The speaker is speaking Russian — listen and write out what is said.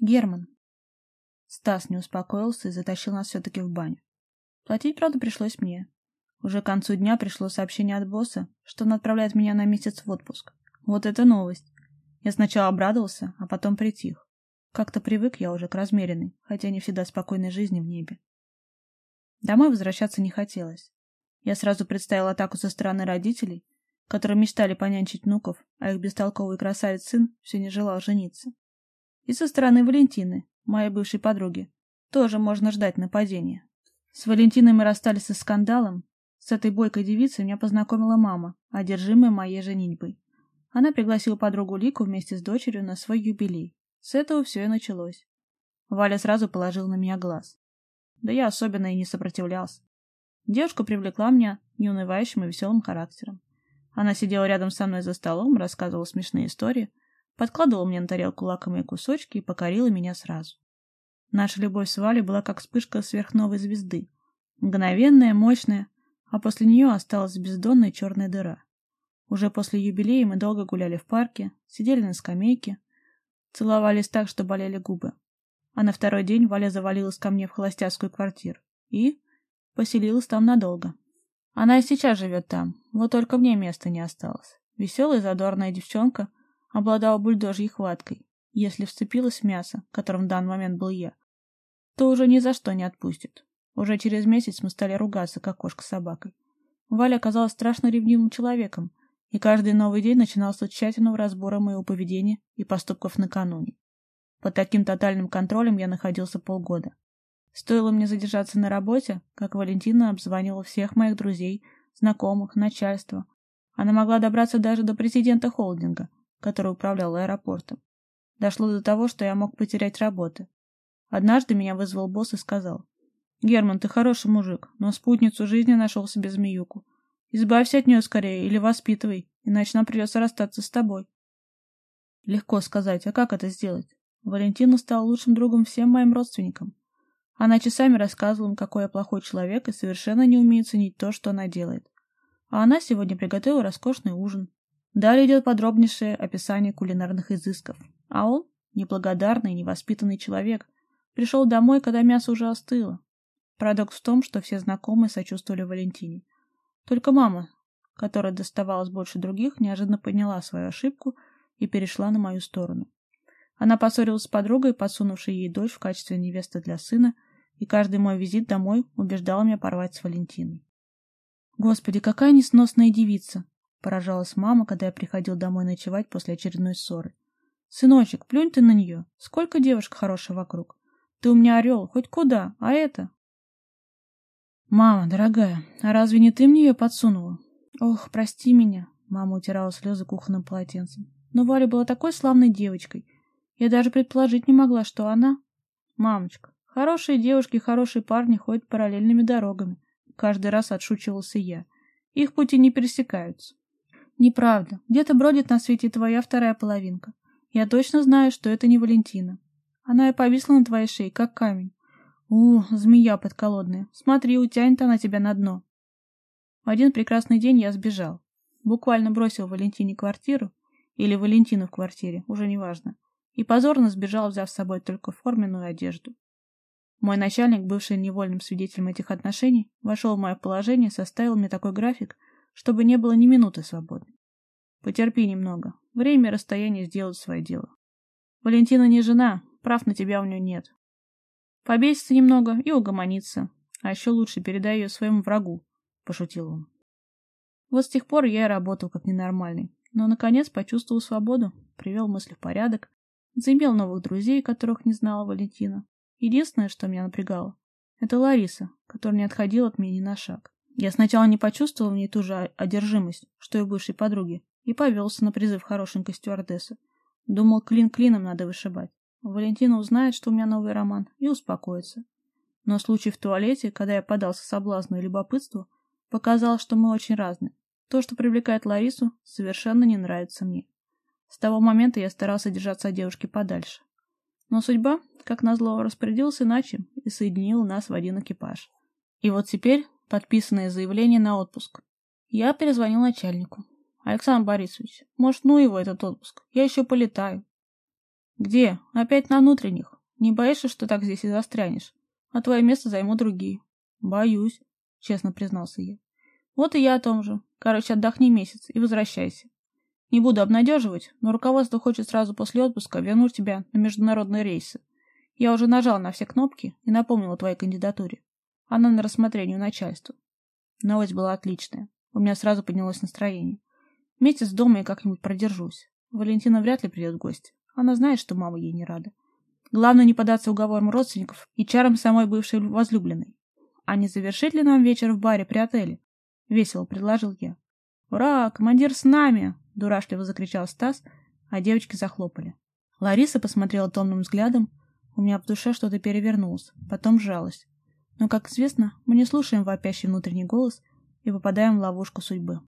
Герман. Стас не успокоился и затащил нас все-таки в баню. Платить, правда, пришлось мне. Уже к концу дня пришло сообщение от босса, что он отправляет меня на месяц в отпуск. Вот это новость. Я сначала обрадовался, а потом притих. Как-то привык я уже к размеренной, хотя не всегда спокойной жизни в небе. Домой возвращаться не хотелось. Я сразу представил атаку со стороны родителей, которые мечтали понянчить внуков, а их бестолковый красавец-сын все не желал жениться. И со стороны Валентины, моей бывшей подруги, тоже можно ждать нападения. С Валентиной мы расстались со скандалом. С этой бойкой девицей меня познакомила мама, одержимая моей женитьбой. Она пригласила подругу Лику вместе с дочерью на свой юбилей. С этого все и началось. Валя сразу положила на меня глаз. Да я особенно и не сопротивлялся. Девушка привлекла меня неунывающим и веселым характером. Она сидела рядом со мной за столом, рассказывала смешные истории, подкладывала мне на тарелку лакомые кусочки и покорила меня сразу. Наша любовь с Валей была как вспышка сверхновой звезды. Мгновенная, мощная, а после нее осталась бездонная черная дыра. Уже после юбилея мы долго гуляли в парке, сидели на скамейке, целовались так, что болели губы. А на второй день Валя завалилась ко мне в холостяцкую квартиру и поселилась там надолго. Она и сейчас живет там, вот только мне места не осталось. Веселая задорная девчонка обладала бульдожьей хваткой. Если вцепилась в мясо, которым в данный момент был я, то уже ни за что не отпустит. Уже через месяц мы стали ругаться, как кошка с собакой. Валя оказалась страшно ревнивым человеком, и каждый новый день начинался с тщательного разбора моего поведения и поступков накануне. Под таким тотальным контролем я находился полгода. Стоило мне задержаться на работе, как Валентина обзванивала всех моих друзей, знакомых, начальства. Она могла добраться даже до президента холдинга, который управлял аэропортом. Дошло до того, что я мог потерять работу. Однажды меня вызвал босс и сказал: «Герман, ты хороший мужик, но спутницу жизни нашел себе змеюку. Избавься от нее скорее или воспитывай, иначе нам придется расстаться с тобой». Легко сказать, а как это сделать? Валентина стала лучшим другом всем моим родственникам. Она часами рассказывала им, какой я плохой человек и совершенно не умеет ценить то, что она делает. А она сегодня приготовила роскошный ужин. Далее идет подробнейшее описание кулинарных изысков. А он, неблагодарный и невоспитанный человек, пришел домой, когда мясо уже остыло. Парадокс в том, что все знакомые сочувствовали Валентине. Только мама, которая доставалась больше других, неожиданно поняла свою ошибку и перешла на мою сторону. Она поссорилась с подругой, подсунувшей ей дочь в качестве невесты для сына, и каждый мой визит домой убеждал меня порвать с Валентиной. «Господи, какая несносная девица!» — поражалась мама, когда я приходил домой ночевать после очередной ссоры. «Сыночек, плюнь ты на нее! Сколько девушек хороших вокруг! Ты у меня орел, хоть куда, а это...» «Мама, дорогая, а разве не ты мне ее подсунула?» «Ох, прости меня!» — мама утирала слезы кухонным полотенцем. «Но Валя была такой славной девочкой. Я даже предположить не могла, что она...» «Мамочка, хорошие девушки и хорошие парни ходят параллельными дорогами», — каждый раз отшучивался я. «Их пути не пересекаются». «Неправда. Где-то бродит на свете твоя вторая половинка. Я точно знаю, что это не Валентина. Она и повисла на твоей шее, как камень. Змея подколодная. Смотри, утянет она тебя на дно». В один прекрасный день я сбежал. Буквально бросил Валентине квартиру, или Валентину в квартире, уже неважно, и позорно сбежал, взяв с собой только форменную одежду. Мой начальник, бывший невольным свидетелем этих отношений, вошел в мое положение и составил мне такой график, чтобы не было ни минуты свободной. Потерпи немного. Время и расстояние сделают свое дело. Валентина не жена, прав на тебя у нее нет. Побесится немного и угомонится. А еще лучше передай ее своему врагу, — пошутил он. Вот с тех пор я и работал как ненормальный. Но, наконец, почувствовал свободу, привел мысли в порядок, заимел новых друзей, которых не знала Валентина. Единственное, что меня напрягало, это Лариса, которая не отходила от меня ни на шаг. Я сначала не почувствовал в ней ту же одержимость, что и у бывшей подруги, и повелся на призыв хорошенькой стюардессы. Думал, клин клином надо вышибать. Валентина узнает, что у меня новый роман, и успокоится. Но случай в туалете, когда я поддался соблазну и любопытству, показал, что мы очень разные. То, что привлекает Ларису, совершенно не нравится мне. С того момента я старался держаться от девушки подальше. Но судьба, как назло, распорядилась иначе и соединила нас в один экипаж. И вот теперь подписанное заявление на отпуск. Я перезвонил начальнику. «Александр Борисович, может, ну его этот отпуск? Я еще полетаю». «Где? Опять на внутренних?» Не боишься, что так здесь и застрянешь? А твое место займут другие. Боюсь, честно признался я. Вот и я о том же. Короче, отдохни месяц и возвращайся. Не буду обнадеживать, но руководство хочет сразу после отпуска вернуть тебя на международные рейсы. Я уже нажал на все кнопки и напомнил о твоей кандидатуре. Она на рассмотрении у начальства. Новость была отличная. У меня сразу поднялось настроение. Месяц дома я как-нибудь продержусь. Валентина вряд ли придет в гости. Она знает, что мама ей не рада. Главное не поддаться уговорам родственников и чарам самой бывшей возлюбленной. А не завершить ли нам вечер в баре при отеле? Весело предложил я. «Ура! Командир с нами!» — дурашливо закричал Стас, а девочки захлопали. Лариса посмотрела томным взглядом. У меня в душе что-то перевернулось, потом сжалось. Но, как известно, мы не слушаем вопящий внутренний голос и попадаем в ловушку судьбы.